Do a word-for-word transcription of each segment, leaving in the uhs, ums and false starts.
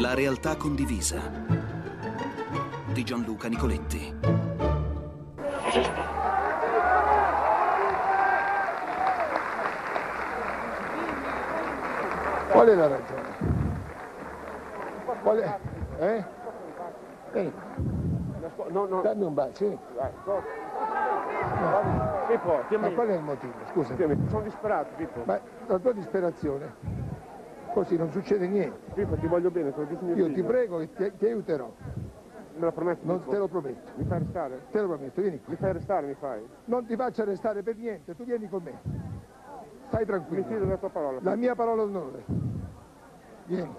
La realtà condivisa di Gianluca Nicoletti. Qual è la ragione? Qual è? Eh? Vieni. No, no. Dammi un bacio, sì. No. Pippo, Ma qual è il motivo? Scusa. Sono disperato, Pippo. Ma la tua disperazione, così non succede niente. Pippo, ti voglio bene, te lo dico mio Io figlio. ti prego e ti, ti aiuterò. Me lo prometti? Non Pippo? te lo prometto. Mi fai arrestare? Te lo prometto, vieni qui. Mi fai arrestare, mi fai? Non ti faccio arrestare per niente, tu vieni con me. Stai tranquillo. Mi fido della tua parola. La mia parola d'onore. Vieni.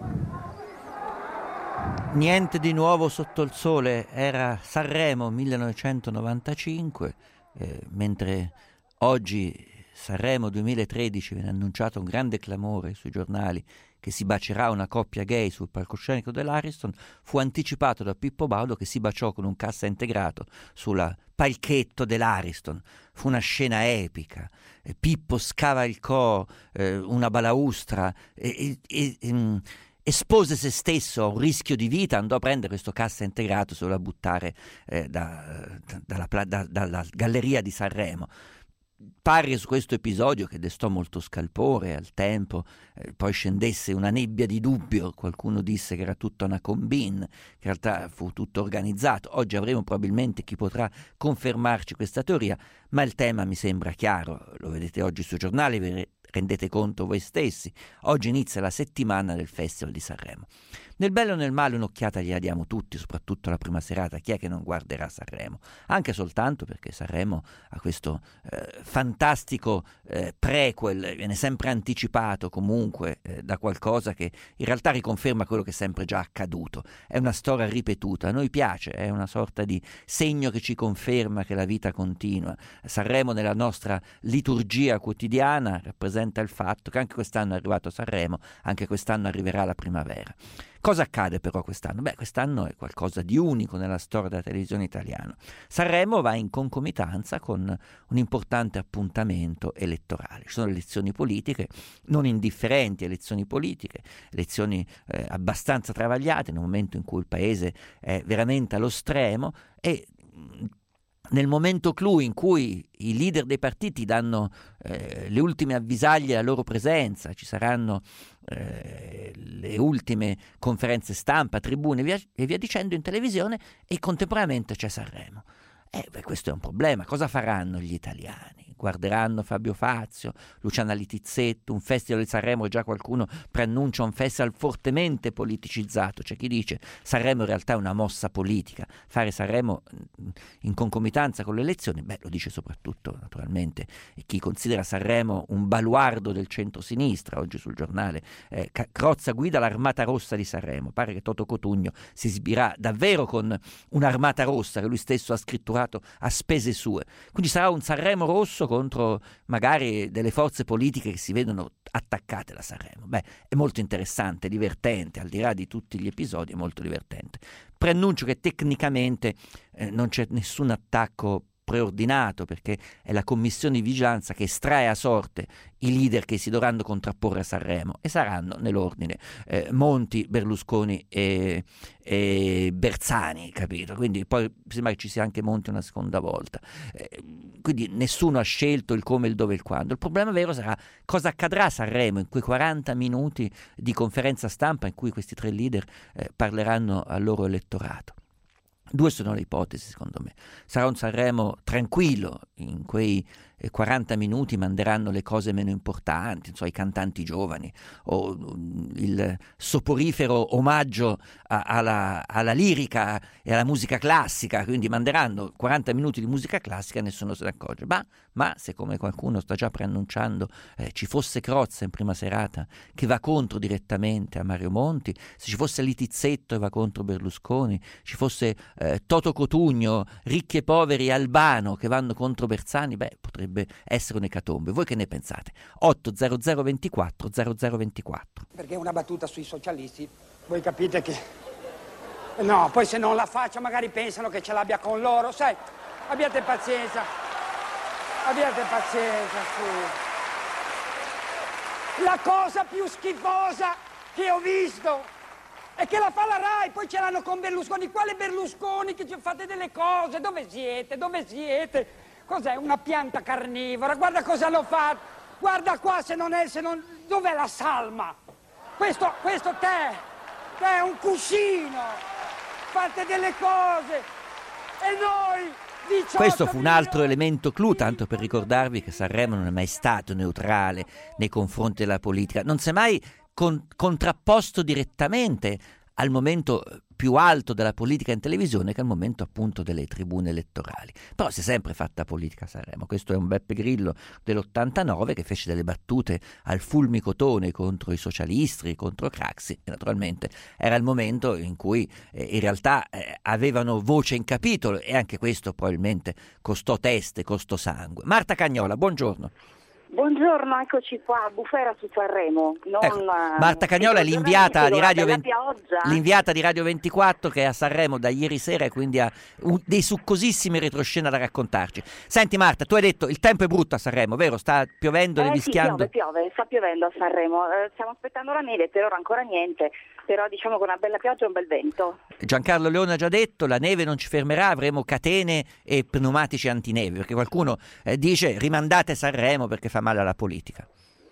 Niente di nuovo sotto il sole, era Sanremo millenovecentonovantacinque, eh, mentre oggi Sanremo duemilatredici viene annunciato un grande clamore sui giornali che si bacerà una coppia gay sul palcoscenico dell'Ariston, fu anticipato da Pippo Baudo che si baciò con un cassa integrato sul palchetto dell'Ariston. Fu una scena epica. Eh, Pippo scavalcò eh, una balaustra e, e, e espose se stesso a un rischio di vita, andò a prendere questo cassa integrato solo a buttare eh, da, da, dalla, da, dalla galleria di Sanremo. Pare su questo episodio, che destò molto scalpore al tempo, eh, poi scendesse una nebbia di dubbio, qualcuno disse che era tutta una combine, che in realtà fu tutto organizzato. Oggi avremo probabilmente chi potrà confermarci questa teoria, ma il tema mi sembra chiaro, lo vedete oggi sui giornali, vi rendete conto voi stessi. Oggi inizia la settimana del Festival di Sanremo. Nel bello e nel male un'occhiata gliela diamo tutti, soprattutto la prima serata. Chi è che non guarderà Sanremo? Anche soltanto perché Sanremo ha questo eh, fantastico eh, prequel, viene sempre anticipato comunque eh, da qualcosa che in realtà riconferma quello che è sempre già accaduto. È una storia ripetuta, a noi piace, è una sorta di segno che ci conferma che la vita continua. Sanremo nella nostra liturgia quotidiana rappresenta il fatto che anche quest'anno è arrivato Sanremo, anche quest'anno arriverà la primavera. Cosa accade però quest'anno? Beh, quest'anno è qualcosa di unico nella storia della televisione italiana. Sanremo va in concomitanza con un importante appuntamento elettorale. Ci sono elezioni politiche, non indifferenti elezioni politiche, elezioni eh, abbastanza travagliate nel momento in cui il paese è veramente allo stremo e nel momento clou in cui i leader dei partiti danno eh, le ultime avvisaglie alla loro presenza, ci saranno eh, le ultime conferenze stampa, tribune e via, e via dicendo in televisione, e contemporaneamente c'è Sanremo. Eh, beh, questo è un problema. Cosa faranno gli italiani? Guarderanno Fabio Fazio, Luciana Littizzetto, un festival di Sanremo, già qualcuno preannuncia un festival fortemente politicizzato. C'è chi dice Sanremo in realtà è una mossa politica, fare Sanremo in concomitanza con le elezioni, beh, lo dice soprattutto naturalmente chi considera Sanremo un baluardo del centro-sinistra. Oggi sul giornale eh, Crozza guida l'armata rossa di Sanremo. Pare che Toto Cotugno si esibirà davvero con un'armata rossa che lui stesso ha scritturato a spese sue, quindi sarà un Sanremo rosso contro magari delle forze politiche che si vedono attaccate da Sanremo. Beh, è molto interessante, divertente, al di là di tutti gli episodi, è molto divertente. Preannuncio che tecnicamente eh, non c'è nessun attacco preordinato, perché è la commissione di vigilanza che estrae a sorte i leader che si dovranno contrapporre a Sanremo, e saranno nell'ordine eh, Monti, Berlusconi e, e Bersani, capito? Quindi poi sembra che ci sia anche Monti una seconda volta, eh, quindi nessuno ha scelto il come, il dove e il quando. Il problema vero sarà cosa accadrà a Sanremo in quei quaranta minuti di conferenza stampa in cui questi tre leader eh, parleranno al loro elettorato. Due sono le ipotesi, secondo me. Sarà un Sanremo tranquillo, in quei quaranta minuti manderanno le cose meno importanti, non so, i cantanti giovani, o il soporifero omaggio a, alla, alla lirica e alla musica classica, quindi manderanno quaranta minuti di musica classica e nessuno se ne accorge. Ma, ma se, come qualcuno sta già preannunciando, eh, ci fosse Crozza in prima serata che va contro direttamente a Mario Monti, se ci fosse Littizzetto e va contro Berlusconi, ci fosse eh, Toto Cotugno, ricchi e poveri Albano che vanno contro Bersani, beh, potrebbe essere un'ecatombe. Voi che ne pensate? otto zero zero ventiquattro zero zero ventiquattro. Perché una battuta sui socialisti, voi capite che no, poi se non la faccio magari pensano che ce l'abbia con loro, sai, abbiate pazienza, abbiate pazienza, su. La cosa più schifosa che ho visto E che la fa la Rai, poi ce l'hanno con Berlusconi. Quale Berlusconi che ci fate delle cose? Dove siete? Dove siete? Cos'è? Una pianta carnivora? Guarda cosa hanno fatto. Guarda qua, se non è, se non... Dov'è la salma? Questo, questo te, te è un cuscino. Fate delle cose. E noi... Questo fu un altro elemento clou, tanto per ricordarvi che Sanremo non è mai stato neutrale nei confronti della politica, non si è mai con, contrapposto direttamente al momento più alto della politica in televisione, che è il momento appunto delle tribune elettorali. Però si è sempre fatta politica a Sanremo. Questo è un Beppe Grillo dell'ottantanove che fece delle battute al fulmicotone contro i socialisti, contro Craxi, e naturalmente era il momento in cui eh, in realtà eh, avevano voce in capitolo, e anche questo probabilmente costò teste, costò sangue. Marta Cagnola, buongiorno. Buongiorno, eccoci qua, Bufera su Sanremo. Non, ecco, Marta Cagnola è l'inviata di, Radio venti, l'inviata di Radio ventiquattro che è a Sanremo da ieri sera e quindi ha un, dei succosissimi retroscena da raccontarci. Senti Marta, tu hai detto il tempo è brutto a Sanremo, vero? Sta piovendo, eh, nevischiando? Sì, piove, piove, sta piovendo a Sanremo. Eh, stiamo aspettando la neve, per ora ancora niente, però diciamo che una bella pioggia e un bel vento. Giancarlo Leone ha già detto, la neve non ci fermerà, avremo catene e pneumatici antineve, perché qualcuno eh, dice rimandate Sanremo perché fa male alla politica.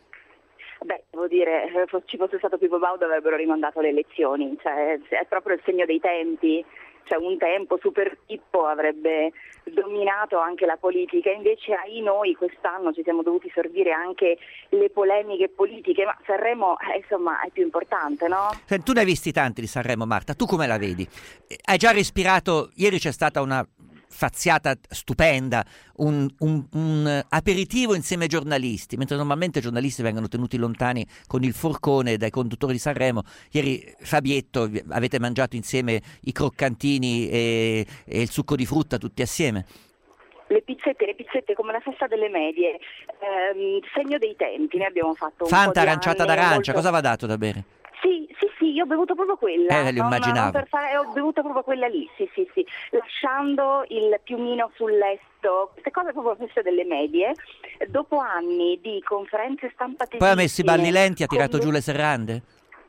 Beh, devo dire, se ci fosse stato Pippo Baudo avrebbero rimandato le elezioni, cioè è proprio il segno dei tempi, cioè un tempo Super Pippo avrebbe dominato anche la politica, invece ai noi quest'anno ci siamo dovuti sorbire anche le polemiche politiche, ma Sanremo eh, insomma è più importante, no? Tu ne hai visti tanti di Sanremo, Marta, tu come la vedi? Hai già respirato, ieri c'è stata una faziata stupenda, un, un, un aperitivo insieme ai giornalisti, mentre normalmente i giornalisti vengono tenuti lontani con il forcone dai conduttori di Sanremo. Ieri Fabietto, avete mangiato insieme i croccantini e, e il succo di frutta tutti assieme? Le pizzette, le pizzette come la festa delle medie, ehm, segno dei tempi, ne abbiamo fatto un Fanta po' di aranciata anni, d'arancia, molto... cosa va dato da bere? Sì, sì, sì, io ho bevuto proprio quella. Eh, lo immaginavo. Non per fare, ho bevuto proprio quella lì, sì, sì, sì. Lasciando il piumino sul letto, queste cose proprio feste delle medie. Dopo anni di conferenze stampa Poi ha messo i balli lenti, ha tirato con... giù le serrande?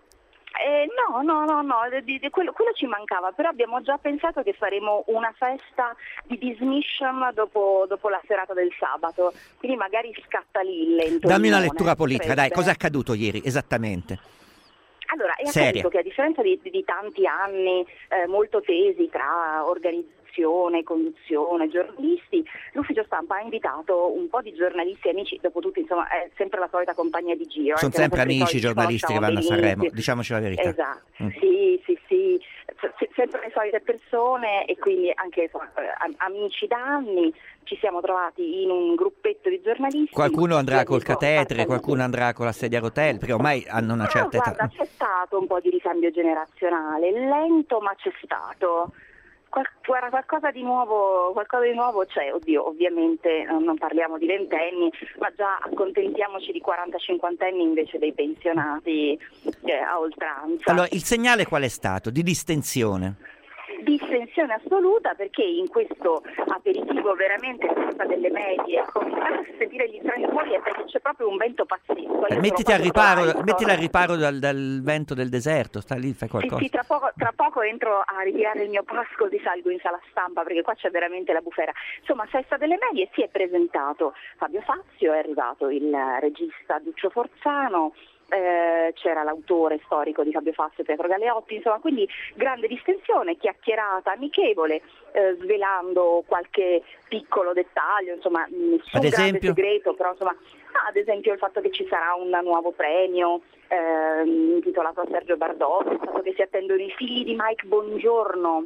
Eh, no, no, no, no, di, di, quello, quello ci mancava, però abbiamo già pensato che faremo una festa di dismission dopo, dopo la serata del sabato, quindi magari scatta lì il lento. Dammi una lettura politica, dai, cosa è accaduto ieri, esattamente? Allora, è Seria. accaduto che a differenza di, di tanti anni eh, molto tesi tra organizzazione, conduzione, giornalisti, l'ufficio stampa ha invitato un po' di giornalisti e amici, dopo tutto insomma è sempre la solita compagnia di giro. Sono sempre amici i giornalisti che vanno a Sanremo, diciamoci la verità. Esatto, mm. sì, sì, sì, sempre le solite persone e quindi anche insomma, amici da anni. Ci siamo trovati in un gruppetto di giornalisti. Qualcuno andrà col catetere, qualcuno andrà con la sedia a rotelle, perché ormai hanno una certa età. Guarda, c'è stato un po' di ricambio generazionale, lento ma c'è stato. Qual- guarda, qualcosa di nuovo, qualcosa di nuovo c'è, oddio, ovviamente non parliamo di ventenni, ma già accontentiamoci di quaranta cinquantenni invece dei pensionati eh, a oltranza. Allora, il segnale qual è stato? Di distensione? Distensione assoluta, perché in questo aperitivo veramente senza delle medie cominciamo a sentire gli strani fuori e perché c'è proprio un vento pazzesco. Eh, mettiti al riparo, mettila al riparo dal, dal vento del deserto, sta lì, fai qualcosa. Sì, sì, tra poco, tra poco entro a ritirare il mio pass così salgo in sala stampa perché qua c'è veramente la bufera. Insomma, festa delle medie, si è presentato Fabio Fazio, è arrivato il regista Duccio Forzano, Eh, c'era l'autore storico di Fabio Fazio, Pietro Galeotti, insomma, quindi grande distensione, chiacchierata amichevole, eh, svelando qualche piccolo dettaglio, insomma, nessun grande segreto, però insomma, ah, ad esempio il fatto che ci sarà un nuovo premio eh, intitolato a Sergio Bardotto, il fatto che si attendono i figli di Mike Bongiorno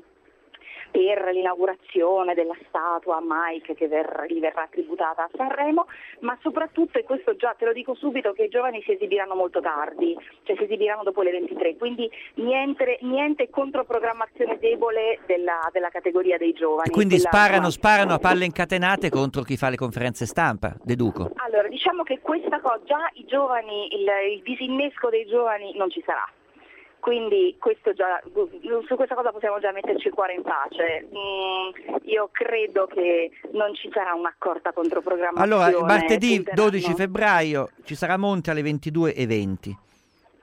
per l'inaugurazione della statua a Mike che ver- gli verrà tributata a Sanremo, ma soprattutto, e questo già te lo dico subito, che i giovani si esibiranno molto tardi, cioè si esibiranno dopo le ventitré, quindi niente, niente controprogrammazione debole della, della categoria dei giovani. E quindi della, sparano, no. sparano a palle incatenate contro chi fa le conferenze stampa, deduco. Allora, diciamo che questa cosa, già i giovani, il, il disinnesco dei giovani non ci sarà. Quindi questo già, su questa cosa possiamo già metterci il cuore in pace. Mm, io credo che non ci sarà un'accorta controprogrammazione. Allora, martedì dodici febbraio ci sarà Monti alle ventidue e venti.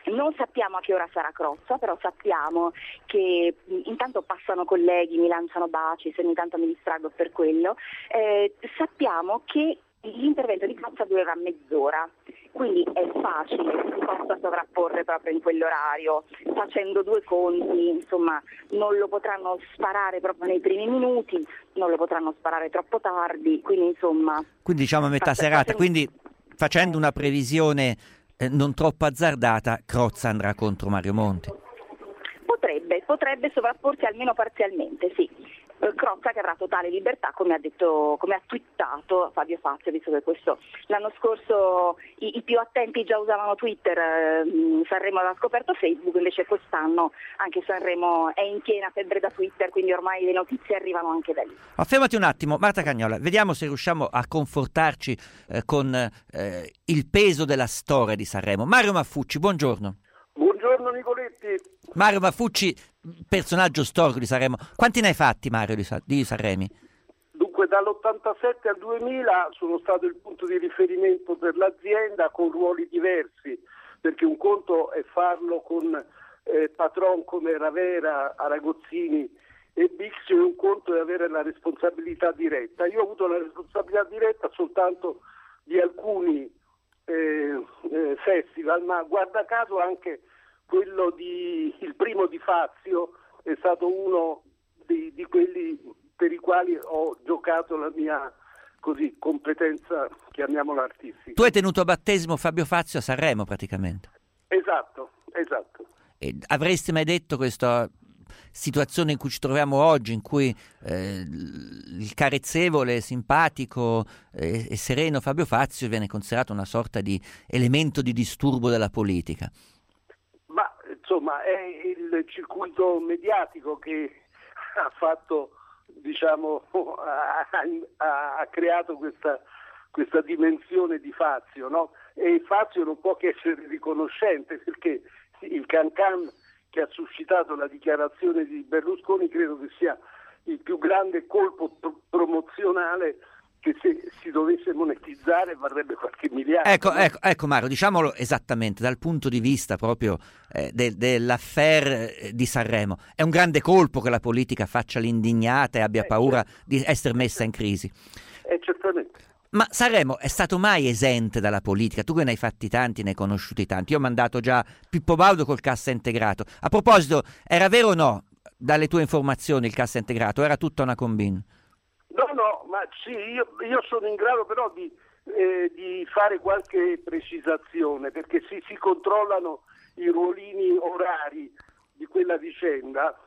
Non sappiamo a che ora sarà Crozza, però sappiamo che intanto passano colleghi, mi lanciano baci, se ogni tanto mi distraggo per quello. Eh, sappiamo che l'intervento di Crozza durerà mezz'ora, quindi è facile che si possa sovrapporre proprio in quell'orario, facendo due conti, insomma, non lo potranno sparare proprio nei primi minuti, non lo potranno sparare troppo tardi, quindi insomma... Quindi diciamo a metà serata, facendo... quindi facendo una previsione eh, non troppo azzardata, Crozza andrà contro Mario Monti. Potrebbe, potrebbe sovrapporsi almeno parzialmente, sì. Crozza che avrà totale libertà, come ha detto, come ha twittato Fabio Fazio, visto che questo l'anno scorso i, i più attenti già usavano Twitter, eh, Sanremo aveva scoperto Facebook, invece quest'anno anche Sanremo è in piena febbre da Twitter, quindi ormai le notizie arrivano anche da lì. Ma fermati un attimo, Marta Cagnola, vediamo se riusciamo a confortarci eh, con eh, il peso della storia di Sanremo. Mario Maffucci, buongiorno. Buongiorno Nicoletti. Mario Maffucci, personaggio storico di Sanremo. Quanti ne hai fatti, Mario, di, Sa- di Sanremi? Dunque, dall'ottantasette al duemila sono stato il punto di riferimento per l'azienda con ruoli diversi, perché un conto è farlo con eh, patron come Ravera, Aragozzini e Bixi, e un conto è avere la responsabilità diretta. Io ho avuto la responsabilità diretta soltanto di alcuni eh, eh, festival, ma guarda caso anche quello di il primo di Fazio è stato uno di, di quelli per i quali ho giocato la mia così competenza, chiamiamola artistica. Tu hai tenuto a battesimo Fabio Fazio a Sanremo praticamente. Esatto, esatto. E avresti mai detto questa situazione in cui ci troviamo oggi, in cui eh, il carezzevole, simpatico eh, e sereno Fabio Fazio viene considerato una sorta di elemento di disturbo della politica? Ma insomma è il circuito mediatico che ha fatto, diciamo, ha, ha, ha creato questa, questa dimensione di Fazio, no? E Fazio non può che essere riconoscente, perché il can-can che ha suscitato la dichiarazione di Berlusconi credo che sia il più grande colpo pro- promozionale che se si dovesse monetizzare varrebbe qualche miliardo. Ecco, no? ecco, ecco Mario, diciamolo esattamente dal punto di vista proprio eh, de- dell'affaire di Sanremo. È un grande colpo che la politica faccia l'indignata e abbia eh, paura certo. di essere messa in crisi. Eh, certamente. Ma Sanremo è stato mai esente dalla politica? Tu che ne hai fatti tanti, ne hai conosciuti tanti. Io ho mandato già Pippo Baudo col cassa integrato. A proposito, era vero o no, dalle tue informazioni, il cassa integrato? Era tutta una combine? No, no, ma sì, io, io sono in grado però di, eh, di fare qualche precisazione, perché se si controllano i ruolini orari di quella vicenda,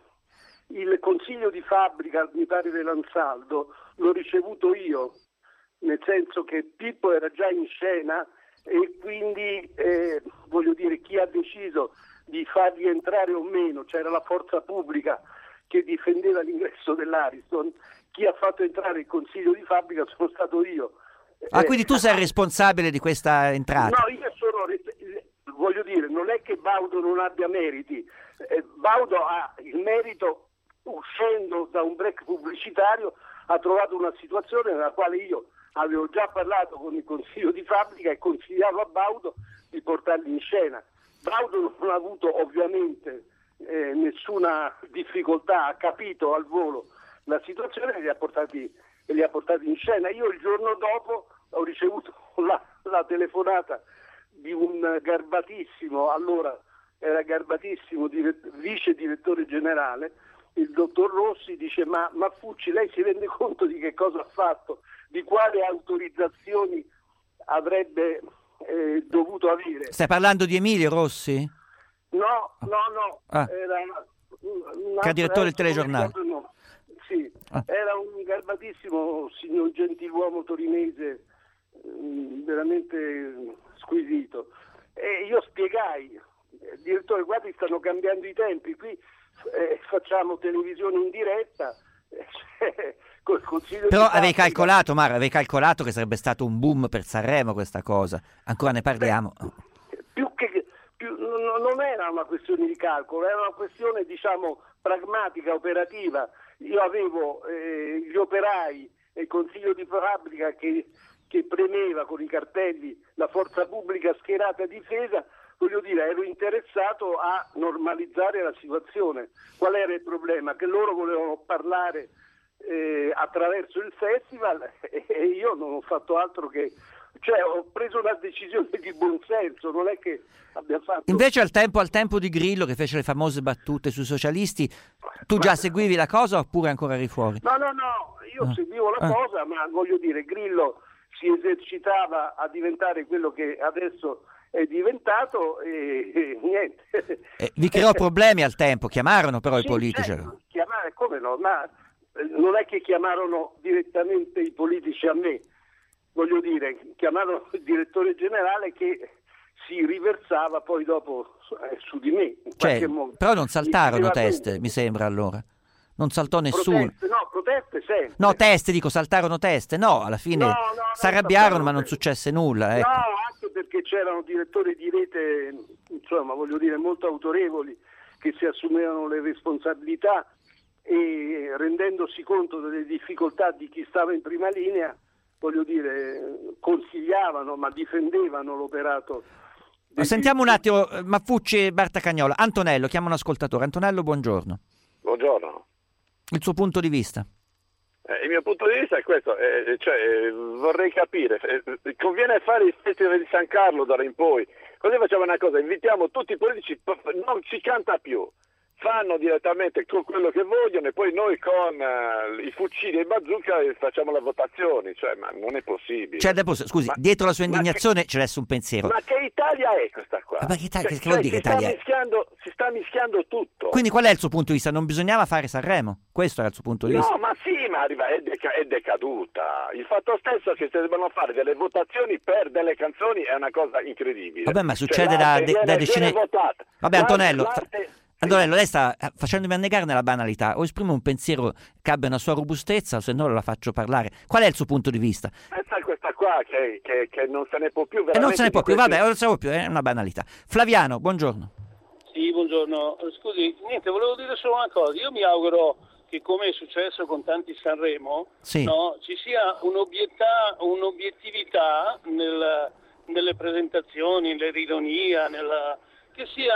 il consiglio di fabbrica, mi pare dell'Ansaldo, l'ho ricevuto io, nel senso che Pippo era già in scena e quindi, eh, voglio dire, chi ha deciso di fargli entrare o meno, c'era la forza pubblica che difendeva l'ingresso dell'Ariston, chi ha fatto entrare il consiglio di fabbrica sono stato io. Ah, eh, quindi tu sei responsabile di questa entrata? No, io sono, voglio dire, non è che Baudo non abbia meriti, eh, Baudo ha il merito, uscendo da un break pubblicitario, ha trovato una situazione nella quale io avevo già parlato con il consiglio di fabbrica e consigliavo a Baudo di portarli in scena. Baudo non ha avuto ovviamente eh, nessuna difficoltà, ha capito al volo la situazione e li ha portati, e li ha portati in scena. Io il giorno dopo ho ricevuto la, la telefonata di un garbatissimo, allora era garbatissimo diret- vice direttore generale, il dottor Rossi, dice: ma Maffucci, lei si rende conto di che cosa ha fatto, di quale autorizzazioni avrebbe eh, dovuto avere? Stai parlando di Emilio Rossi? No, no, no, ah. era un che è direttore del telegiornale. No. Sì, ah. era un garbatissimo signor gentiluomo torinese, mh, veramente squisito. E io spiegai, direttore, guardi, stanno cambiando i tempi, qui eh, facciamo televisione in diretta. Eh, col consiglio Però di avevi Fabbrica. calcolato, Mara, avevi calcolato che sarebbe stato un boom per Sanremo questa cosa. Ancora ne parliamo. Beh, più che più, no, non era una questione di calcolo, era una questione, diciamo, pragmatica, operativa. Io avevo eh, gli operai e il consiglio di fabbrica che, che premeva con i cartelli la forza pubblica schierata a difesa, voglio dire, ero interessato a normalizzare la situazione. Qual era il problema? Che loro volevano parlare eh, attraverso il festival e io non ho fatto altro che, cioè ho preso una decisione di buonsenso, non è che abbia fatto... Invece al tempo, al tempo di Grillo, che fece le famose battute sui socialisti, tu già seguivi la cosa oppure ancora eri fuori? No, no, no, io ah. seguivo la ah. cosa, ma voglio dire, Grillo si esercitava a diventare quello che adesso è diventato e, e niente. Eh, vi creò problemi al tempo, chiamarono però sì, i politici. Certo, chiamare, come no, ma non è che chiamarono direttamente i politici a me, voglio dire, chiamarono il direttore generale che si riversava poi dopo su di me. In cioè, modo. Però non saltarono teste, Privatamente. mi sembra allora. Non saltò nessuno. Proteste, no, proteste sempre. No, teste, dico, saltarono teste. No, alla fine No, no, si arrabbiarono, ma non teste. successe nulla. Ecco. No, anche perché c'erano direttori di rete, insomma, voglio dire, molto autorevoli, che si assumevano le responsabilità e rendendosi conto delle difficoltà di chi stava in prima linea, voglio dire, consigliavano, ma difendevano l'operato. Ma sentiamo un attimo, Maffucci e Bartacagnola. Antonello, chiama un ascoltatore. Antonello, buongiorno. Buongiorno. Il suo punto di vista? Eh, il mio punto di vista è questo, eh, cioè, eh, vorrei capire, eh, conviene fare il festival di San Carlo d'ora in poi, così facciamo una cosa, invitiamo tutti i politici, non si canta più, fanno direttamente quello che vogliono e poi noi con uh, i fucili e i bazooka facciamo le votazioni, cioè, ma non è possibile. Cioè, dopo, scusi, ma, dietro la sua indignazione che, c'è adesso un pensiero. Ma che Italia è questa qua? Ma che, Italia, cioè, che vuol dire si che Italia sta è? mischiando, si sta mischiando tutto. Quindi qual è il suo punto di vista? Non bisognava fare Sanremo? Questo era il suo punto di vista? No, ma sì, ma arriva, è, deca- è decaduta. Il fatto stesso che si debbano fare delle votazioni per delle canzoni è una cosa incredibile. Vabbè, ma succede cioè, da, l'arte de- da viene- decine... viene votata. Vabbè, L'arte- Antonello... l'arte- Antonello, lei sta facendomi annegare nella banalità, o esprime un pensiero che abbia una sua robustezza, o se no la faccio parlare. Qual è il suo punto di vista? Pensa a questa qua che, che, che non se ne può più E veramente. non se ne può di più, questi- vabbè, non se ne può più, è una banalità. Flaviano, buongiorno. Sì, buongiorno. Scusi, niente, volevo dire solo una cosa. Io mi auguro che, come è successo con tanti Sanremo, Sì. no, ci sia un'obietà, un'obiettività nel, nelle presentazioni, nell'ironia, nella, che sia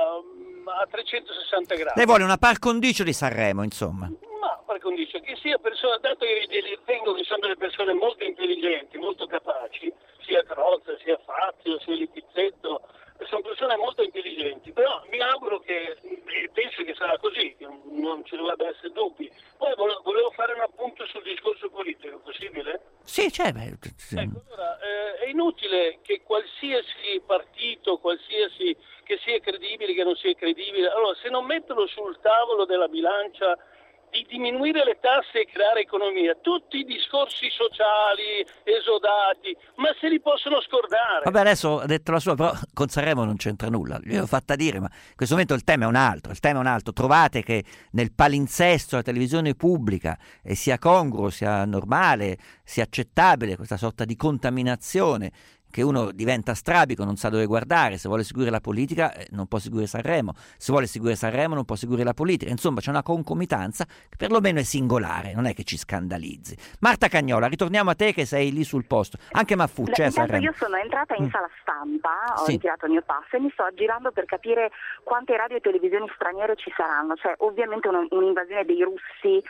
mm, a trecentosessanta gradi. Lei vuole una par condicio di Sanremo, insomma. Ma per condizione che sia persona, dato che ritengo che sono delle persone molto intelligenti, molto capaci, sia Crozza, sia Fazio, sia Littizzetto, sono persone molto intelligenti, però mi auguro che, e penso che sarà così, che non ci dovrebbe essere dubbi. Poi volevo, volevo fare un appunto sul discorso politico, è possibile? Sì, cioè... Beh, sì. Ecco, allora, eh, è inutile che qualsiasi partito, qualsiasi che sia credibile, che non sia credibile, allora se non mettono sul tavolo della bilancia di diminuire le tasse e creare economia, tutti i discorsi sociali, esodati, ma se li possono scordare. Vabbè, adesso ha detto la sua, però con Sanremo non c'entra nulla. Gliel'ho fatta dire, ma in questo momento il tema è un altro. Il tema è un altro. Trovate che nel palinsesto della televisione pubblica eh, sia congruo, sia normale, sia accettabile questa sorta di contaminazione, che uno diventa strabico, non sa dove guardare, se vuole seguire la politica eh, non può seguire Sanremo, se vuole seguire Sanremo non può seguire la politica, insomma c'è una concomitanza che perlomeno è singolare, non è che ci scandalizzi. Marta Cagnola, ritorniamo a te che sei lì sul posto, anche Maffucci, eh, Sanremo. Io sono entrata in Mm. sala stampa, ho Sì. ritirato il mio pass e mi sto aggirando per capire quante radio e televisioni straniere ci saranno, cioè ovviamente un- un'invasione dei russi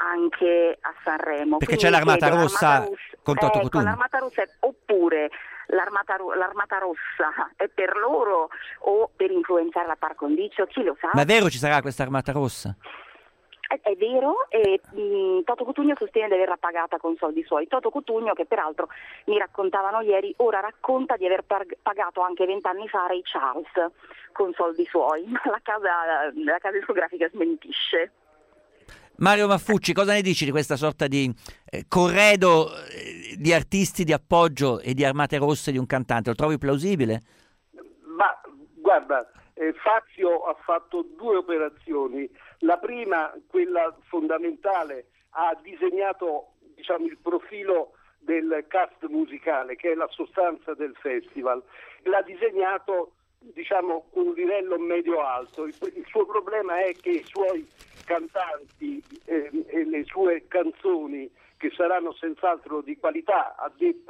anche a Sanremo. Perché Quindi c'è l'Armata chiedo, Rossa l'Armata Russa- con Toto ecco, Cutugno. l'Armata Rossa è- oppure l'Armata, Ru- l'Armata Rossa è per loro o per influenzare la par condicio, chi lo sa? Ma è vero ci sarà questa Armata Rossa? È, è vero, e mh, Toto Cutugno sostiene di averla pagata con soldi suoi. Toto Cutugno, che peraltro mi raccontavano ieri, ora racconta di aver pag- pagato anche vent'anni fa Ray Charles con soldi suoi, ma la casa, la casa discografica smentisce. Mario Maffucci, cosa ne dici di questa sorta di eh, corredo eh, di artisti di appoggio e di armate rosse di un cantante? Lo trovi plausibile? Ma guarda, eh, Fazio ha fatto due operazioni. La prima, quella fondamentale, ha disegnato, diciamo, il profilo del cast musicale, che è la sostanza del festival. L'ha disegnato, diciamo, con un livello medio-alto. Il, il suo problema è che i suoi cantanti eh, e le sue canzoni, che saranno senz'altro di qualità, a detta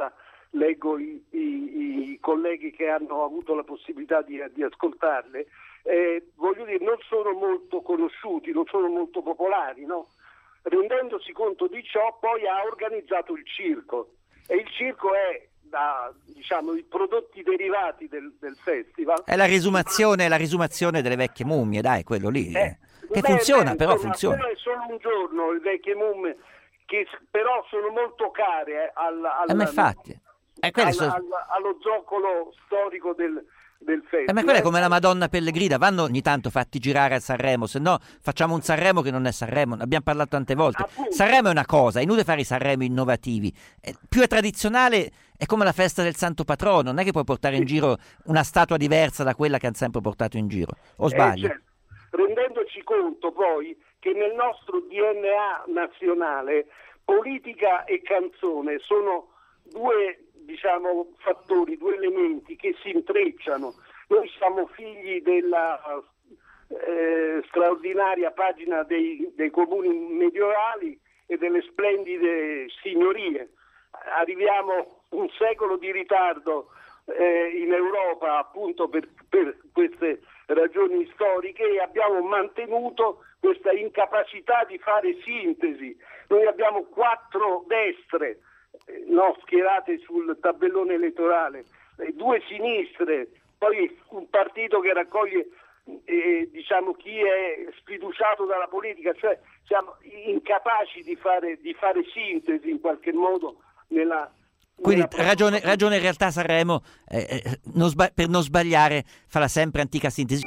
leggo i, i, i colleghi che hanno avuto la possibilità di, di ascoltarle, eh, voglio dire, non sono molto conosciuti, non sono molto popolari, no? Rendendosi conto di ciò, poi ha organizzato il circo, e il circo è, da, diciamo, i prodotti derivati del, del festival. È la risumazione, è la risumazione delle vecchie mummie, dai, quello lì. Eh, che beh, funziona, beh, però insomma, funziona. Quello è solo un giorno, le vecchie mummie, che però sono molto care al, al, eh, ma infatti. Eh, al, sono... al, allo zoccolo storico del, del festival. Eh, ma quella è come la Madonna Pellegrina, vanno ogni tanto fatti girare a Sanremo, se no facciamo un Sanremo che non è Sanremo, ne abbiamo parlato tante volte. Appunto. Sanremo è una cosa, è inutile fare i Sanremo innovativi, è, più è tradizionale, è come la festa del Santo Patrono, non è che puoi portare in giro una statua diversa da quella che hanno sempre portato in giro, o sbaglio? Eh, certo. Rendendoci conto poi che nel nostro D N A nazionale politica e canzone sono due, diciamo, fattori, due elementi che si intrecciano. Noi siamo figli della eh, straordinaria pagina dei, dei comuni medievali e delle splendide signorie. Arriviamo un secolo di ritardo eh, in Europa appunto per, per queste ragioni storiche, e abbiamo mantenuto questa incapacità di fare sintesi. Noi abbiamo quattro destre eh, no, schierate sul tabellone elettorale, eh, due sinistre, poi un partito che raccoglie eh, diciamo chi è sfiduciato dalla politica, cioè siamo incapaci di fare, di fare sintesi in qualche modo nella... Quindi ragione, ragione in realtà Sanremo, eh, eh, non sba- per non sbagliare, fa la sempre antica sintesi.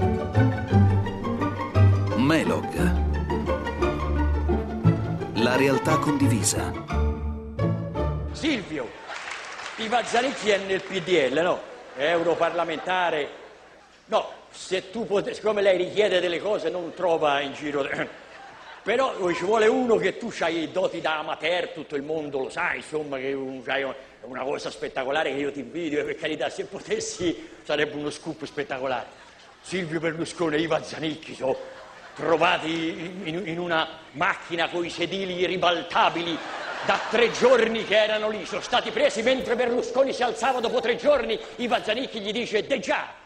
Melog. La realtà condivisa. Silvio, Ivan Zanicchi è nel P D L, no? È europarlamentare. No, se tu potessi, siccome lei richiede delle cose, non trova in giro... Però ci vuole uno che tu c'hai doti da amateur, tutto il mondo lo sa, insomma, che c'hai una cosa spettacolare che io ti invidio, e per carità, se potessi sarebbe uno scoop spettacolare. Silvio Berlusconi e Ivan Zanicchi sono trovati in, in una macchina con i sedili ribaltabili da tre giorni che erano lì, sono stati presi mentre Berlusconi si alzava dopo tre giorni, Ivan Zanicchi gli dice «De già!»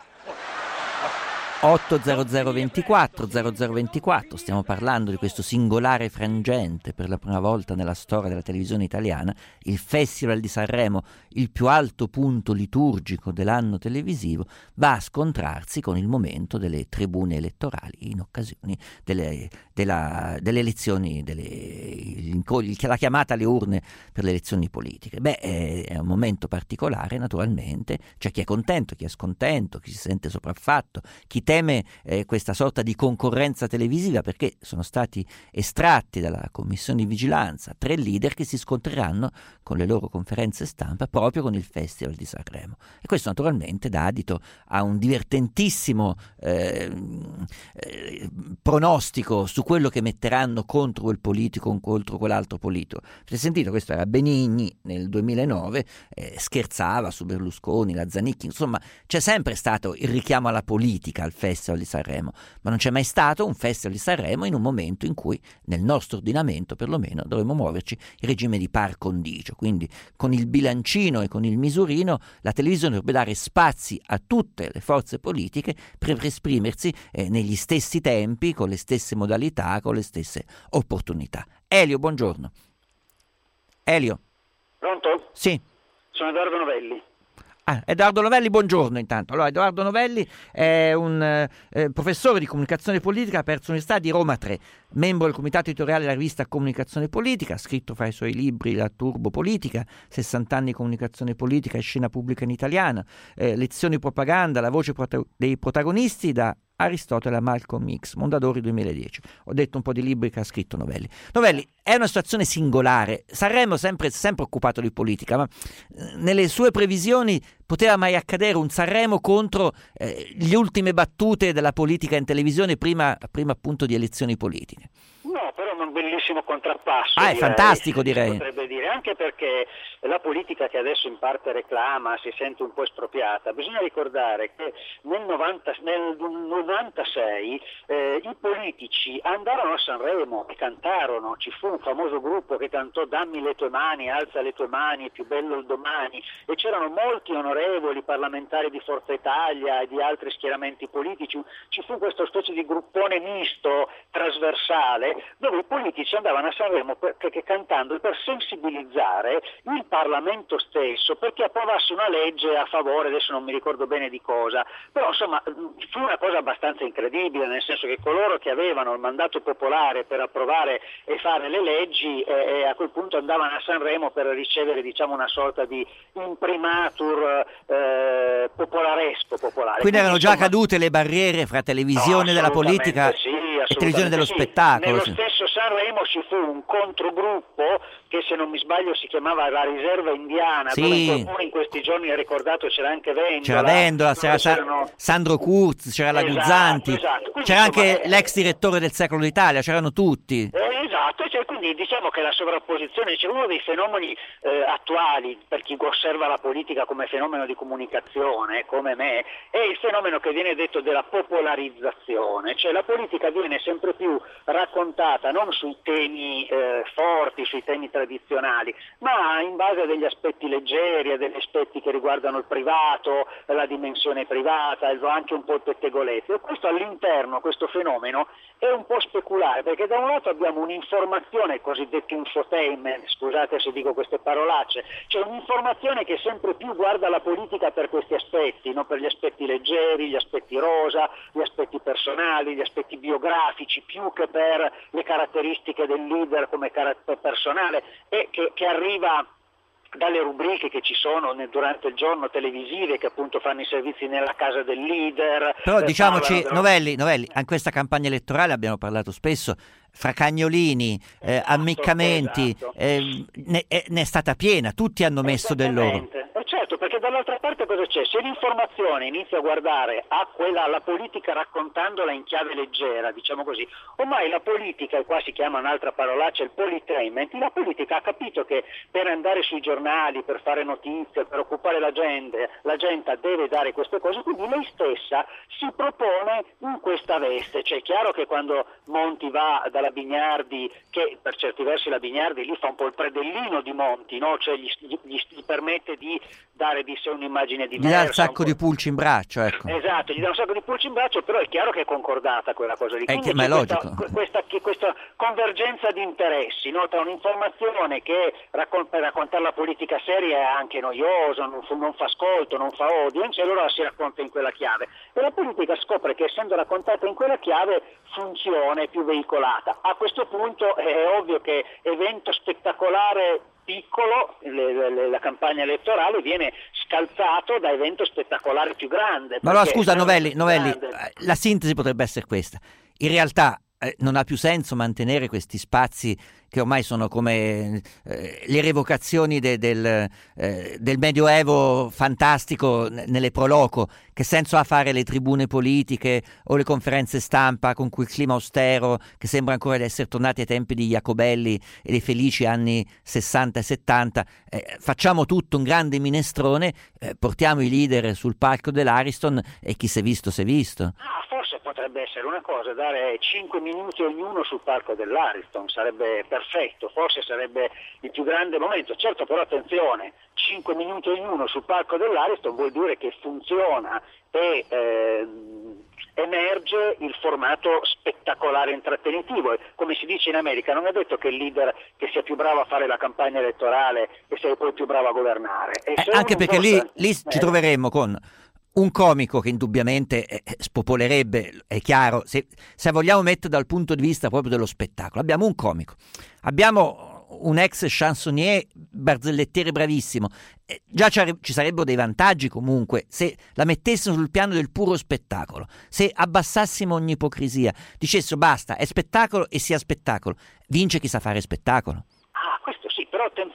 otto zero zero ventiquattro zero zero ventiquattro, stiamo parlando di questo singolare frangente per la prima volta nella storia della televisione italiana, il Festival di Sanremo, il più alto punto liturgico dell'anno televisivo, va a scontrarsi con il momento delle tribune elettorali in occasione delle, della, delle elezioni, delle, la chiamata alle urne per le elezioni politiche. Beh, è, è un momento particolare, naturalmente, c'è chi è contento, chi è scontento, chi si sente sopraffatto, chi teme eh, questa sorta di concorrenza televisiva, perché sono stati estratti dalla commissione di vigilanza tre leader che si scontreranno con le loro conferenze stampa proprio con il Festival di Sanremo, e questo naturalmente dà adito a un divertentissimo eh, eh, pronostico su quello che metteranno contro quel politico o contro quell'altro politico. Avete sentito? Questo era Benigni nel duemilanove, eh, scherzava su Berlusconi, la Zanicchi, insomma c'è sempre stato il richiamo alla politica al Festival di Sanremo, ma non c'è mai stato un Festival di Sanremo in un momento in cui nel nostro ordinamento perlomeno dovremmo muoverci in regime di par condicio, quindi con il bilancino e con il misurino la televisione dovrebbe dare spazi a tutte le forze politiche per esprimersi eh, negli stessi tempi, con le stesse modalità, con le stesse opportunità. Elio, buongiorno. Elio. Pronto? Sì. Sono Edoardo Novelli. Ah, Edoardo Novelli, buongiorno intanto. Allora, Edoardo Novelli è un eh, professore di comunicazione politica presso l'Università di Roma tre, membro del comitato editoriale della rivista Comunicazione Politica, ha scritto fra i suoi libri La Turbo Politica, sessanta anni di comunicazione politica e scena pubblica in italiano, eh, Lezioni di propaganda, la voce prota- dei protagonisti, da Aristotele a Malcolm X, Mondadori duemiladieci. Ho detto un po' di libri che ha scritto Novelli. Novelli, è una situazione singolare. Sanremo è sempre, sempre occupato di politica, ma eh, nelle sue previsioni poteva mai accadere un Sanremo contro eh, le ultime battute della politica in televisione prima, prima appunto di elezioni politiche? No, però un bellissimo contrappasso. Ah, è direi, fantastico, si direi. potrebbe dire, anche perché la politica che adesso in parte reclama si sente un po' espropriata. Bisogna ricordare che nel, novanta, nel novantasei eh, i politici andarono a Sanremo e cantarono, ci fu un famoso gruppo che cantò Dammi le tue mani, alza le tue mani, è più bello il domani, e c'erano molti onorevoli parlamentari di Forza Italia e di altri schieramenti politici. Ci fu questa specie di gruppone misto trasversale dove i politici andavano a Sanremo per, che, cantando per sensibilizzare il Parlamento stesso perché approvasse una legge a favore, adesso non mi ricordo bene di cosa, però insomma fu una cosa abbastanza incredibile, nel senso che coloro che avevano il mandato popolare per approvare e fare le leggi eh, a quel punto andavano a Sanremo per ricevere, diciamo, una sorta di imprimatur eh, popolaresco popolare. Quindi erano già insomma, cadute le barriere fra televisione no, della politica sì, e televisione dello sì. spettacolo. Nello Sì. stesso Sanremo ci fu un controgruppo che, se non mi sbaglio, si chiamava la Riserva Indiana, Sì. dove qualcuno in questi giorni ha ricordato c'era anche Vendola. C'era Vendola, c'era Sa- c'erano... Sandro Curz, c'era la Esatto, Guzzanti, esatto. Quindi, c'era insomma, anche eh, l'ex direttore del Secolo d'Italia, c'erano tutti. Eh, esatto, cioè, quindi diciamo che la sovrapposizione, c'è uno dei fenomeni eh, attuali, per chi osserva la politica come fenomeno di comunicazione, come me, è il fenomeno che viene detto della popolarizzazione, cioè la politica viene sempre più raccontata non sui temi eh, forti, sui temi tradizionali, ma in base a degli aspetti leggeri, a degli aspetti che riguardano il privato, la dimensione privata, anche un po' il pettegolezzo. E questo all'interno, questo fenomeno, è un po' speculare, perché da un lato abbiamo un'informazione, il cosiddetto infotainment, scusate se dico queste parolacce, cioè un'informazione che sempre più guarda la politica per questi aspetti, no? Per gli aspetti leggeri, gli aspetti rosa, gli aspetti personali, gli aspetti biografici, più che per le caratteristiche del leader come carattere personale, e che, che arriva dalle rubriche che ci sono nel, durante il giorno televisive, che appunto fanno i servizi nella casa del leader. Però eh, diciamoci, parlano... Novelli, Novelli, in questa campagna elettorale abbiamo parlato spesso, fra cagnolini, eh, esatto, ammiccamenti, esatto. eh, ne, eh, ne è stata piena, tutti hanno messo del loro. Eh certo, perché dall'altra parte cosa c'è? Se l'informazione inizia a guardare a quella, alla politica raccontandola in chiave leggera, diciamo così, ormai la politica, e qua si chiama un'altra parolaccia, il politainment, la politica ha capito che per andare sui giornali, per fare notizie, per occupare la gente, la gente deve dare queste cose, quindi lei stessa si propone in questa veste. Cioè è chiaro che quando Monti va dalla Bignardi, che per certi versi la Bignardi lì fa un po' il predellino di Monti, no? Cioè gli, gli, gli permette di dare di sé un'immagine diversa. Gli dà il sacco di pulci in braccio, ecco. Esatto, gli dà un sacco di pulci in braccio, però è chiaro che è concordata quella cosa lì. È Quindi che, ma è questa, logico. Questa, questa convergenza di interessi, no? Tra un'informazione che raccon- per raccontare la politica seria è anche noiosa, non, non fa ascolto, non fa audience, e allora si racconta in quella chiave. E la politica scopre che, essendo raccontata in quella chiave, funziona, è più veicolata. A questo punto è ovvio che evento spettacolare piccolo, le, le, la campagna elettorale, viene scalzato da evento spettacolare più grande. Ma allora perché scusa, è Novelli, Novelli, grande. la sintesi potrebbe essere questa. In realtà eh, non ha più senso mantenere questi spazi che ormai sono come eh, le rievocazioni de, del, eh, del Medioevo fantastico n- nelle Proloco. Che senso ha fare le tribune politiche o le conferenze stampa con quel clima austero che sembra ancora di essere tornati ai tempi di Jacobelli e dei felici anni sessanta e settanta? Eh, facciamo tutto un grande minestrone, eh, portiamo i leader sul palco dell'Ariston e chi si è visto si è visto. Ah, forse potrebbe essere una cosa, dare cinque minuti ognuno sul palco dell'Ariston, sarebbe perfetto, forse sarebbe il più grande momento. Certo, però attenzione, cinque minuti ognuno sul palco dell'Ariston vuol dire che funziona e eh, emerge il formato spettacolare intrattenitivo. Come si dice in America, non è detto che il leader che sia più bravo a fare la campagna elettorale e sia poi più bravo a governare. E Eh, se anche uno perché indossa- lì, lì ci eh, troveremmo con un comico che indubbiamente eh, spopolerebbe, è chiaro, se, se vogliamo mettere dal punto di vista proprio dello spettacolo. Abbiamo un comico, abbiamo un ex chansonnier barzellettiere bravissimo, eh, già ci, ci sarebbero dei vantaggi comunque se la mettessimo sul piano del puro spettacolo, se abbassassimo ogni ipocrisia, dicessero basta, è spettacolo e sia spettacolo, vince chi sa fare spettacolo. Ah, questo sì, però attenzione.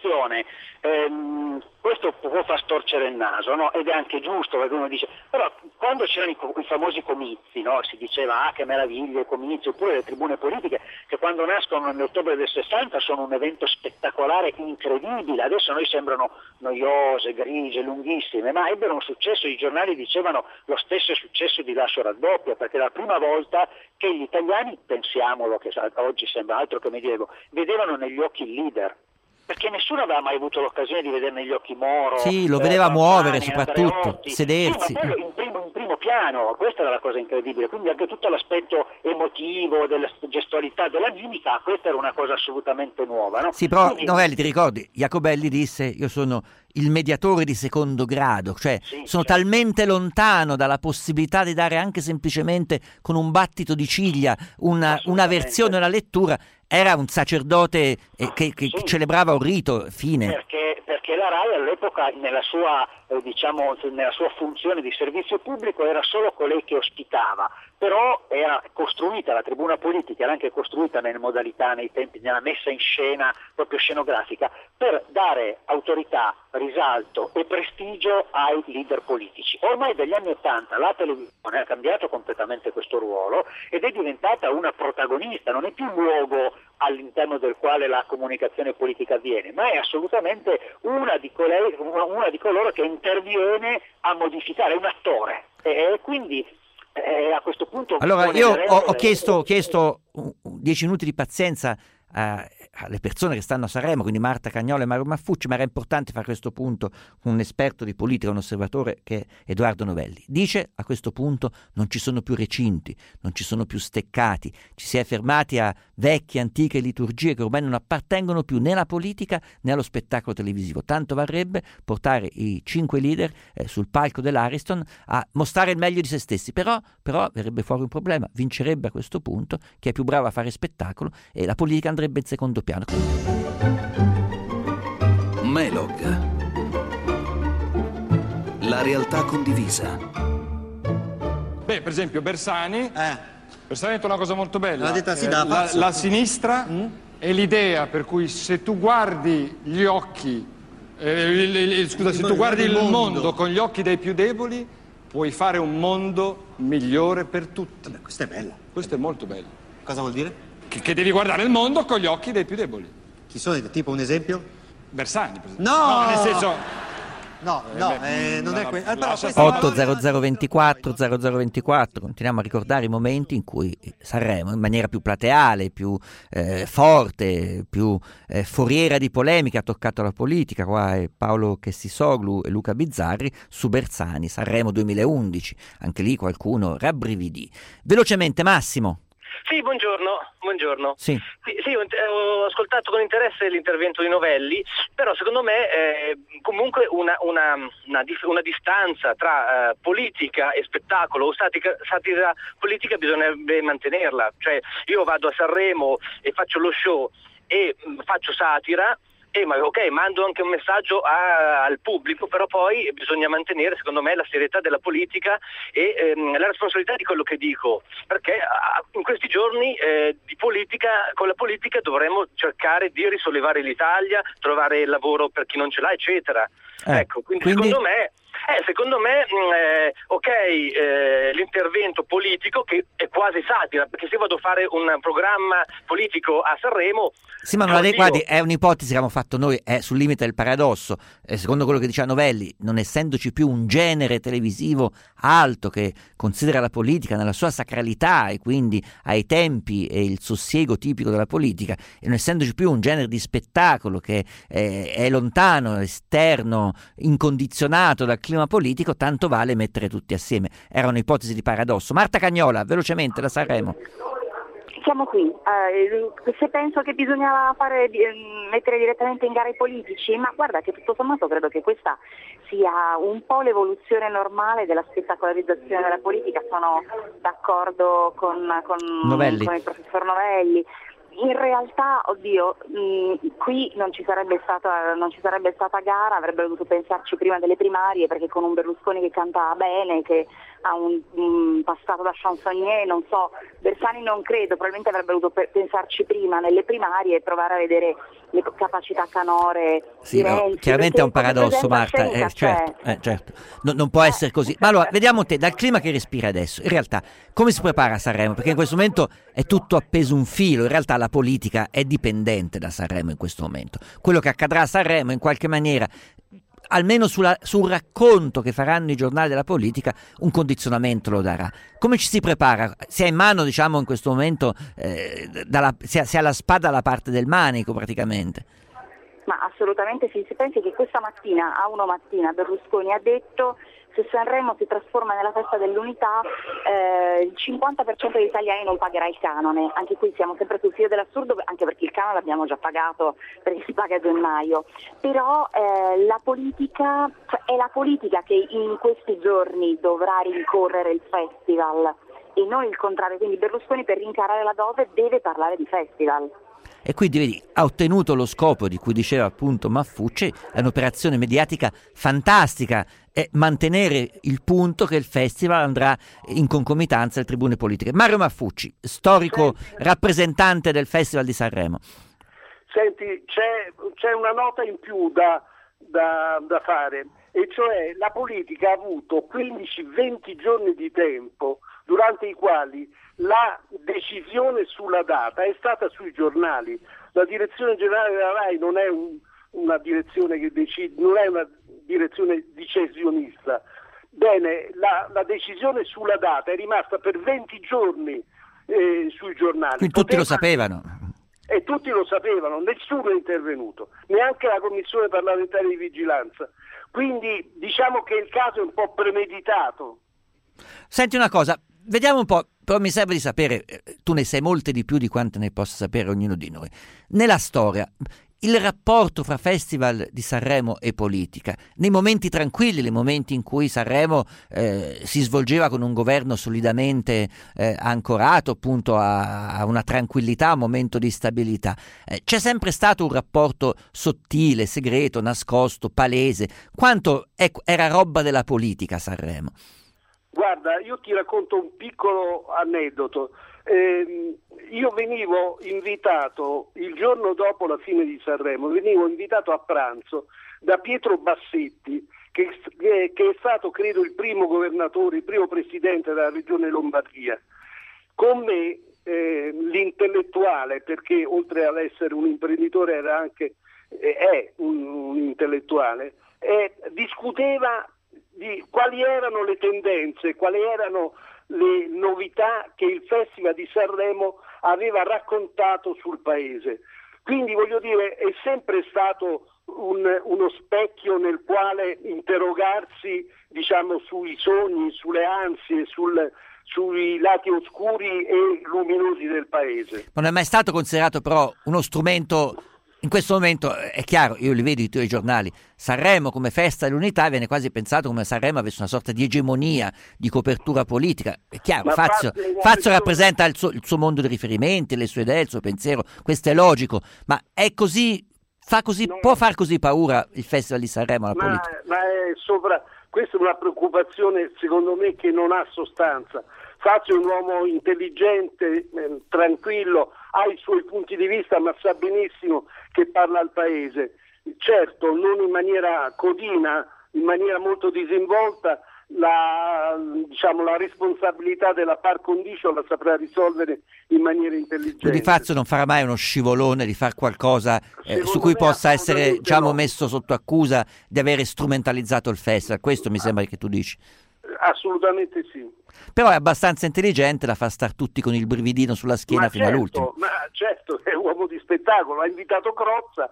attenzione, ehm, questo può far storcere il naso, no? Ed è anche giusto, perché uno dice, però quando c'erano i, i famosi comizi, no? Si diceva, ah che meraviglia i comizi, oppure le tribune politiche, che quando nascono nell'ottobre del sessanta sono un evento spettacolare, incredibile, adesso noi sembrano noiose, grigie, lunghissime, ma ebbero un successo, i giornali dicevano lo stesso è successo di Lascio raddoppia, perché è la prima volta che gli italiani, pensiamolo che oggi sembra altro che medievo, vedevano negli occhi il leader. Perché nessuno aveva mai avuto l'occasione di vedere negli occhi Moro. Sì, lo eh, vedeva Fanfani, muovere soprattutto, Andreotti. sedersi. Sì, ma poi in primo, in primo piano, questa era la cosa incredibile, quindi anche tutto l'aspetto emotivo, della gestualità, della mimica, questa era una cosa assolutamente nuova. No? Sì, però quindi, Novelli, ti ricordi, Jacobelli disse io sono il mediatore di secondo grado, cioè sì, sono certo. talmente lontano dalla possibilità di dare anche semplicemente con un battito di ciglia una, una versione, una lettura. Era un sacerdote eh, che, che sì. celebrava un rito, fine. Perché, perché la RAI all'epoca nella sua, eh, diciamo, nella sua funzione di servizio pubblico era solo colei che ospitava, però era costruita, la tribuna politica era anche costruita nelle modalità, nei tempi, nella messa in scena proprio scenografica, per dare autorità, risalto e prestigio ai leader politici. Ormai dagli anni Ottanta la televisione ha cambiato completamente questo ruolo ed è diventata una protagonista, non è più un luogo all'interno del quale la comunicazione politica avviene, ma è assolutamente una di, colei, una di coloro che interviene a modificare, è un attore e quindi eh, a questo punto... Allora io ho, ho chiesto, ho chiesto dieci minuti di pazienza a, alle persone che stanno a Sanremo, quindi Marta Cagnola e Mario Maffucci, ma era importante fare a questo punto un esperto di politica, un osservatore che è Edoardo Novelli. Dice a questo punto non ci sono più recinti, non ci sono più steccati, ci si è fermati a vecchie, antiche liturgie che ormai non appartengono più né alla politica né allo spettacolo televisivo. Tanto varrebbe portare i cinque leader eh, sul palco dell'Ariston a mostrare il meglio di se stessi, però, però verrebbe fuori un problema, vincerebbe a questo punto chi è più bravo a fare spettacolo e la politica andrebbe in secondo piano. Melog. La realtà condivisa. Beh, per esempio Bersani, eh. Bersani ha detto una cosa molto bella. L'ha detta sì, eh, da la, pazzo. la sinistra mm? è l'idea per cui se tu guardi gli occhi, eh, il, il, il, scusa, il se mondo, tu guardi il mondo. mondo con gli occhi dei più deboli, puoi fare un mondo migliore per tutti. Vabbè, questa è bella. Questo è molto bello. Cosa vuol dire? Che, che devi guardare il mondo con gli occhi dei più deboli. Chi sono? Tipo un esempio? Bersani, per esempio. No! No, nel senso... No, no, eh, non è questo. otto zero zero ventiquattro zero zero ventiquattro, continuiamo a ricordare i momenti in cui Sanremo in maniera più plateale, più eh, forte, più eh, foriera di polemica ha toccato la politica. Qua è Paolo Chessisoglu e Luca Bizzarri su Bersani, Sanremo duemilaundici, anche lì qualcuno rabbrividì. Velocemente Massimo. Sì, buongiorno, buongiorno. Sì. Sì, sì, ho ascoltato con interesse l'intervento di Novelli, però secondo me eh, comunque una, una, una, una distanza tra eh, politica e spettacolo o satira, satira politica bisognerebbe mantenerla. Cioè io vado a Sanremo e faccio lo show e mh, faccio satira, Eh, ma ok, mando anche un messaggio a, al pubblico, però poi bisogna mantenere, secondo me, la serietà della politica e ehm, la responsabilità di quello che dico, perché a, in questi giorni eh, di politica, con la politica dovremmo cercare di risollevare l'Italia, trovare lavoro per chi non ce l'ha, eccetera. Eh, ecco, quindi, quindi secondo me, eh, secondo me eh, ok, eh, l'intervento politico che è quasi satira, perché se vado a fare un programma politico a Sanremo... Sì, ma non la, guardi, è un'ipotesi che abbiamo fatto noi, è sul limite del paradosso. Eh, secondo quello che diceva Novelli, non essendoci più un genere televisivo alto che considera la politica nella sua sacralità e quindi ai tempi e il sossiego tipico della politica, e non essendoci più un genere di spettacolo che eh, è lontano, esterno, incondizionato dal clima politico, tanto vale mettere tutti assieme. Era un'ipotesi di paradosso. Marta Cagnola, velocemente, da Sanremo. Siamo qui, eh, se penso che bisognava fare, mettere direttamente in gara i politici, ma guarda che tutto sommato credo che questa sia un po' l'evoluzione normale della spettacolarizzazione della politica, sono d'accordo con, con, con il professor Novelli. in realtà, oddio, mh, qui non ci sarebbe stata non ci sarebbe stata gara, avrebbero dovuto pensarci prima delle primarie, perché con un Berlusconi che canta bene, che ha un, un passato da chansonnier, non so, Bersani non credo, probabilmente avrebbero dovuto pe- pensarci prima nelle primarie e provare a vedere le capacità canore Sì, di no, Renzi. chiaramente è un perché paradosso, come Marta, presenta eh, certo, c'è. eh, certo. No, non può essere così. Ma allora, vediamo te, dal clima che respira adesso, in realtà, come si prepara a Sanremo? Perché in questo momento è tutto appeso un filo, in realtà la politica è dipendente da Sanremo in questo momento. Quello che accadrà a Sanremo, in qualche maniera, almeno sulla, sul racconto che faranno i giornali della politica, un condizionamento lo darà. Come ci si prepara? Si ha in mano, diciamo, in questo momento, eh, dalla, si, ha, si ha la spada alla parte del manico, praticamente. Ma assolutamente sì, si pensi che questa mattina, a uno mattina, Berlusconi ha detto: se Sanremo si trasforma nella festa dell'unità, eh, il cinquanta per cento degli italiani non pagherà il canone. Anche qui siamo sempre sul filo dell'assurdo, anche perché il canone l'abbiamo già pagato, perché si paga a gennaio. Però eh, la politica, cioè, è la politica che in questi giorni dovrà rincorrere il festival e non il contrario. Quindi Berlusconi, per rincarare la dose, deve parlare di festival. E quindi vedi, ha ottenuto lo scopo di cui diceva appunto Maffucci, è un'operazione mediatica fantastica, è mantenere il punto che il festival andrà in concomitanza alle tribune politiche. Mario Maffucci, storico Senti, rappresentante del Festival di Sanremo. Senti, c'è, c'è una nota in più da, da, da fare, e cioè la politica ha avuto quindici venti giorni di tempo durante i quali la decisione sulla data è stata sui giornali. La direzione generale della RAI non è un, una direzione che decide, non è una direzione decisionista. Bene, la, la decisione sulla data è rimasta per venti giorni eh, sui giornali. Quindi tutti Poteva... lo sapevano. E tutti lo sapevano, nessuno è intervenuto, neanche la Commissione parlamentare di vigilanza. Quindi diciamo che il caso è un po' premeditato. Senti una cosa, vediamo un po', però mi serve di sapere, eh, tu ne sai molte di più di quante ne possa sapere ognuno di noi. Nella storia, il rapporto fra Festival di Sanremo e politica, nei momenti tranquilli, nei momenti in cui Sanremo eh, si svolgeva con un governo solidamente eh, ancorato appunto a, a una tranquillità, a un momento di stabilità, eh, c'è sempre stato un rapporto sottile, segreto, nascosto, palese, quanto è, era roba della politica Sanremo? Guarda, io ti racconto un piccolo aneddoto. Eh, io venivo invitato il giorno dopo la fine di Sanremo, venivo invitato a pranzo da Pietro Bassetti, che, che, che è stato credo il primo governatore, il primo presidente della regione Lombardia. Con me eh, l'intellettuale, perché oltre ad essere un imprenditore era anche eh, è un, un intellettuale, eh, discuteva di quali erano le tendenze, quali erano le novità che il Festival di Sanremo aveva raccontato sul paese. Quindi voglio dire, è sempre stato un, uno specchio nel quale interrogarsi, diciamo, sui sogni, sulle ansie, sul, sui lati oscuri e luminosi del paese. Non è mai stato considerato però uno strumento. In questo momento è chiaro, io li vedo i tuoi giornali, Sanremo come festa dell'unità viene quasi pensato come Sanremo avesse una sorta di egemonia, di copertura politica. È chiaro, Fazio, Fazio rappresenta il suo, il suo mondo di riferimenti, le sue idee, il suo pensiero, questo è logico, ma è così, fa così, no. Può far così paura il Festival di Sanremo alla ma, politica? Ma è sopra, questa è una preoccupazione secondo me che non ha sostanza. Fazio è un uomo intelligente, eh, tranquillo, ha i suoi punti di vista, ma sa benissimo che parla al paese. Certo, non in maniera codina, in maniera molto disinvolta, la, diciamo, la responsabilità della par condicio la saprà risolvere in maniera intelligente. Di Fazio non farà mai uno scivolone di far qualcosa eh, su cui possa essere, diciamo, no. messo sotto accusa di avere strumentalizzato il festival. Questo mi sembra che tu dici. Assolutamente sì. Però è abbastanza intelligente da far star tutti con il brividino sulla schiena ma fino certo, all'ultimo. Ma certo, è un uomo di spettacolo, ha invitato Crozza,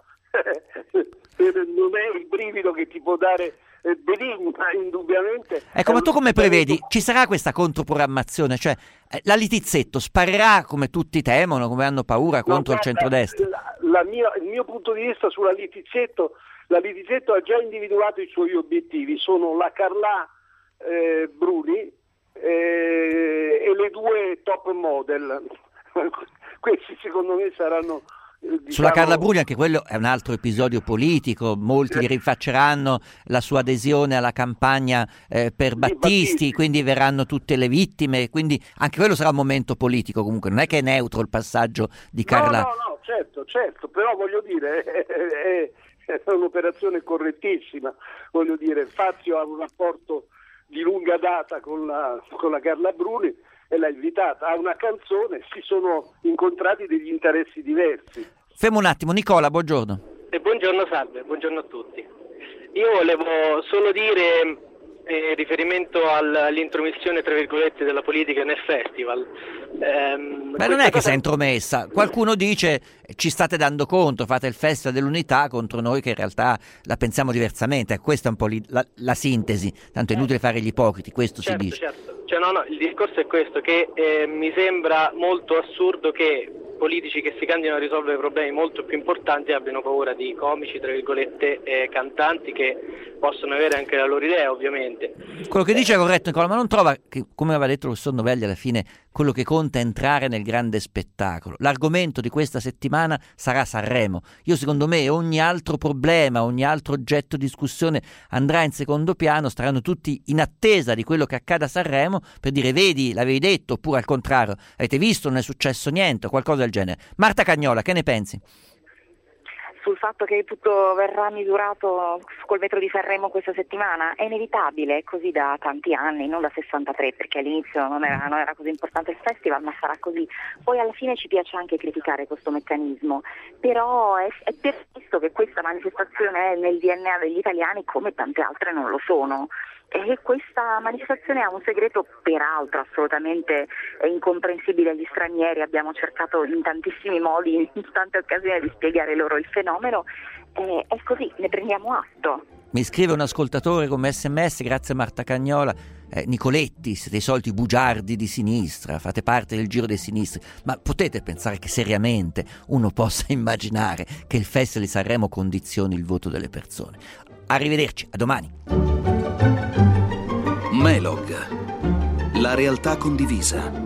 non è il brivido che ti può dare eh, Benigna, indubbiamente. Ecco, ma tu come prevedi? Ci sarà questa controprogrammazione? Cioè, eh, la Littizzetto sparerà, come tutti temono, come hanno paura, no, contro guarda, il centrodestra? La, la mia, il mio punto di vista sulla Littizzetto, la Littizzetto ha già individuato i suoi obiettivi, sono la Carlà eh, Bruni eh, e le due top model. questi secondo me saranno... Diciamo... Sulla Carla Bruni anche quello è un altro episodio politico, molti gli rifacceranno la sua adesione alla campagna eh, per Battisti, Battisti, quindi verranno tutte le vittime, quindi anche quello sarà un momento politico comunque, non è che è neutro il passaggio di Carla. No, no, no, certo, certo, però voglio dire, è, è, è un'operazione correttissima, voglio dire, Fazio ha un rapporto di lunga data con la, con la Carla Bruni, e l'ha invitata a una canzone, si sono incontrati degli interessi diversi. Fermo un attimo, Nicola, buongiorno. E buongiorno, salve, buongiorno a tutti. Io volevo solo dire, eh, riferimento all'intromissione, tra virgolette, della politica nel festival. Ehm, Beh, non è che cosa... si è intromessa, qualcuno dice ci state dando conto, fate il Festival dell'Unità contro noi che in realtà la pensiamo diversamente, questa è un po' li, la, la sintesi, tanto è inutile fare gli ipocriti, questo certo, si dice. Certo. Cioè, no, no, il discorso è questo, che eh, mi sembra molto assurdo che politici che si candidano a risolvere problemi molto più importanti abbiano paura di comici, tra virgolette, eh, cantanti che possono avere anche la loro idea, ovviamente. Quello che dice è corretto, Nicola, ma non trova che, come aveva detto il professor Novelli, alla fine quello che conta è entrare nel grande spettacolo. L'argomento di questa settimana sarà Sanremo. Io, secondo me, ogni altro problema, ogni altro oggetto di discussione andrà in secondo piano, staranno tutti in attesa di quello che accada a Sanremo per dire vedi, l'avevi detto, oppure al contrario, avete visto, non è successo niente, o qualcosa del genere. Marta Cagnola, che ne pensi? Sul fatto che tutto verrà misurato col metro di Sanremo questa settimana è inevitabile, è così da tanti anni, non da sessantatré, perché all'inizio non era, non era così importante il festival, ma sarà così. Poi alla fine ci piace anche criticare questo meccanismo, però è, è per questo che questa manifestazione è nel D N A degli italiani come tante altre non lo sono. E questa manifestazione ha un segreto peraltro assolutamente incomprensibile agli stranieri, abbiamo cercato in tantissimi modi, in tante occasioni di spiegare loro il fenomeno, e è così, ne prendiamo atto. Mi scrive un ascoltatore come sms, grazie a Marta Cagnola, eh, Nicoletti, siete i soliti bugiardi di sinistra, fate parte del giro dei sinistri, ma potete pensare che seriamente uno possa immaginare che il Festival di Sanremo condizioni il voto delle persone? Arrivederci, a domani. Melog, la realtà condivisa.